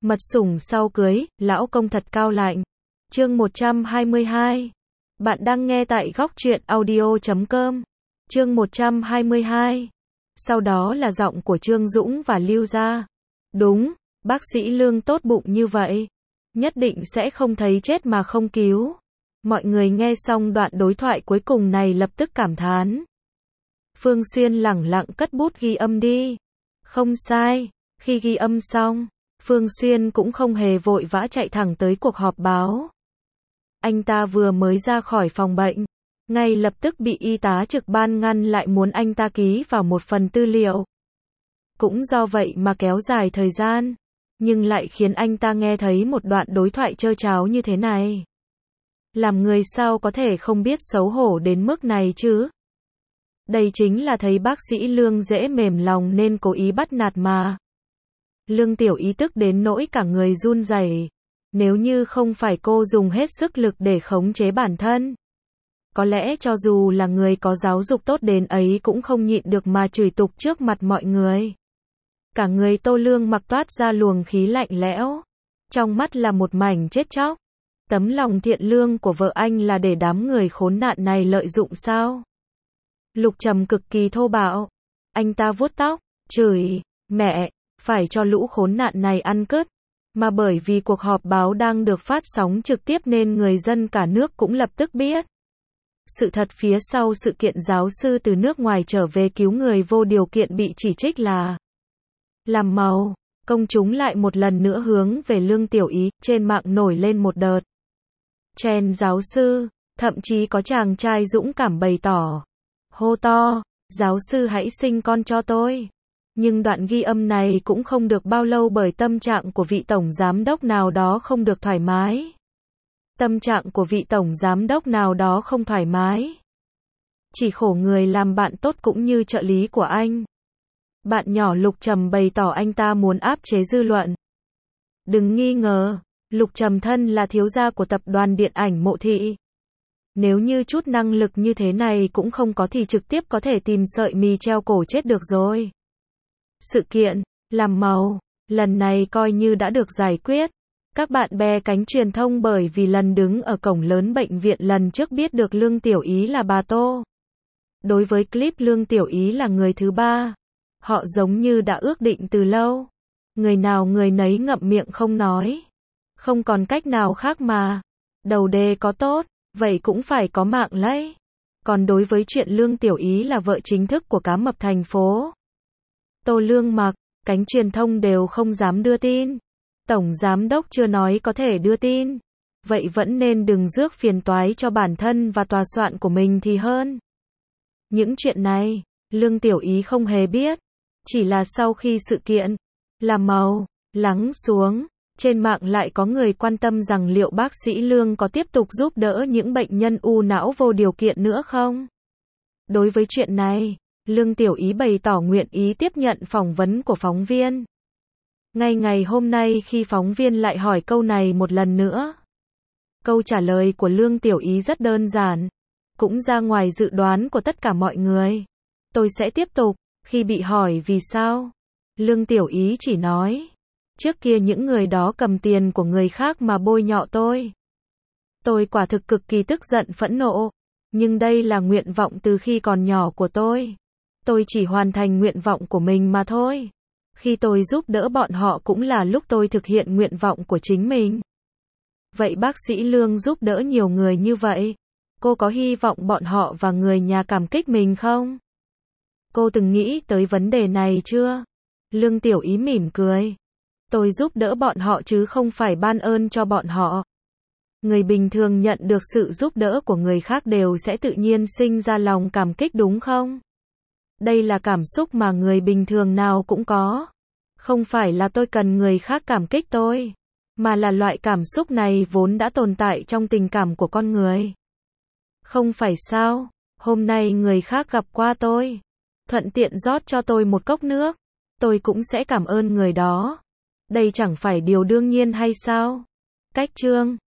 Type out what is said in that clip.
Mật sủng sau cưới, lão công thật cao lạnh. Chương 122. Bạn đang nghe tại góc truyện audio.com. Chương 122. Sau đó là giọng của Trương Dũng và Lưu Gia. Đúng, bác sĩ Lương tốt bụng như vậy, nhất định sẽ không thấy chết mà không cứu. Mọi người nghe xong đoạn đối thoại cuối cùng này lập tức cảm thán. Phương Xuyên lẳng lặng cất bút ghi âm đi. Không sai, khi ghi âm xong, Phương Xuyên cũng không hề vội vã chạy thẳng tới cuộc họp báo. Anh ta vừa mới ra khỏi phòng bệnh, ngay lập tức bị y tá trực ban ngăn lại muốn anh ta ký vào một phần tư liệu. Cũng do vậy mà kéo dài thời gian, nhưng lại khiến anh ta nghe thấy một đoạn đối thoại trơ tráo như thế này. Làm người sao có thể không biết xấu hổ đến mức này chứ? Đây chính là thấy bác sĩ Lương dễ mềm lòng nên cố ý bắt nạt mà. Lương Tiểu Ý tức đến nỗi cả người run rẩy. Nếu như không phải cô dùng hết sức lực để khống chế bản thân, có lẽ cho dù là người có giáo dục tốt đến ấy cũng không nhịn được mà chửi tục trước mặt mọi người. Cả người Tô Lương mặc toát ra luồng khí lạnh lẽo, trong mắt là một mảnh chết chóc. Tấm lòng thiện lương của vợ anh là để đám người khốn nạn này lợi dụng sao? Lục Trầm cực kỳ thô bạo. Anh ta vuốt tóc, chửi, mẹ, phải cho lũ khốn nạn này ăn cứt. Mà bởi vì cuộc họp báo đang được phát sóng trực tiếp nên người dân cả nước cũng lập tức biết. Sự thật phía sau sự kiện giáo sư từ nước ngoài trở về cứu người vô điều kiện bị chỉ trích là làm màu. Công chúng lại một lần nữa hướng về Lương Tiểu Ý, trên mạng nổi lên một đợt chen giáo sư, thậm chí có chàng trai dũng cảm bày tỏ, hô to, giáo sư hãy sinh con cho tôi. Nhưng đoạn ghi âm này cũng không được bao lâu bởi tâm trạng của vị tổng giám đốc nào đó không được thoải mái. Tâm trạng của vị tổng giám đốc nào đó không thoải mái. Chỉ khổ người làm bạn tốt cũng như trợ lý của anh. Bạn nhỏ Lục Trầm bày tỏ anh ta muốn áp chế dư luận. Đừng nghi ngờ, Lục Trầm thân là thiếu gia của tập đoàn điện ảnh Mộ Thị. Nếu như chút năng lực như thế này cũng không có thì trực tiếp có thể tìm sợi mì treo cổ chết được rồi. Sự kiện làm màu lần này coi như đã được giải quyết. Các bạn bè cánh truyền thông bởi vì lần đứng ở cổng lớn bệnh viện lần trước biết được Lương Tiểu Ý là bà Tô. Đối với clip Lương Tiểu Ý là người thứ ba, họ giống như đã ước định từ lâu. Người nào người nấy ngậm miệng không nói. Không còn cách nào khác mà. Đầu đề có tốt, vậy cũng phải có mạng lấy. Còn đối với chuyện Lương Tiểu Ý là vợ chính thức của cá mập thành phố Tô Lương Mặc, cánh truyền thông đều không dám đưa tin. Tổng giám đốc chưa nói có thể đưa tin. Vậy vẫn nên đừng rước phiền toái cho bản thân và tòa soạn của mình thì hơn. Những chuyện này, Lương Tiểu Ý không hề biết. Chỉ là sau khi sự kiện làm màu lắng xuống, trên mạng lại có người quan tâm rằng liệu bác sĩ Lương có tiếp tục giúp đỡ những bệnh nhân u não vô điều kiện nữa không? Đối với chuyện này, Lương Tiểu Ý bày tỏ nguyện ý tiếp nhận phỏng vấn của phóng viên. Ngay ngày hôm nay khi phóng viên lại hỏi câu này một lần nữa, câu trả lời của Lương Tiểu Ý rất đơn giản, cũng ra ngoài dự đoán của tất cả mọi người. Tôi sẽ tiếp tục. Khi bị hỏi vì sao, Lương Tiểu Ý chỉ nói, trước kia những người đó cầm tiền của người khác mà bôi nhọ tôi. Tôi quả thực cực kỳ tức giận phẫn nộ, nhưng đây là nguyện vọng từ khi còn nhỏ của tôi. Tôi chỉ hoàn thành nguyện vọng của mình mà thôi. Khi tôi giúp đỡ bọn họ cũng là lúc tôi thực hiện nguyện vọng của chính mình. Vậy bác sĩ Lương giúp đỡ nhiều người như vậy, cô có hy vọng bọn họ và người nhà cảm kích mình không? Cô từng nghĩ tới vấn đề này chưa? Lương Tiểu Ý mỉm cười. Tôi giúp đỡ bọn họ chứ không phải ban ơn cho bọn họ. Người bình thường nhận được sự giúp đỡ của người khác đều sẽ tự nhiên sinh ra lòng cảm kích đúng không? Đây là cảm xúc mà người bình thường nào cũng có. Không phải là tôi cần người khác cảm kích tôi, mà là loại cảm xúc này vốn đã tồn tại trong tình cảm của con người. Không phải sao? Hôm nay người khác gặp qua tôi, thuận tiện rót cho tôi một cốc nước, tôi cũng sẽ cảm ơn người đó. Đây chẳng phải điều đương nhiên hay sao? Cách chương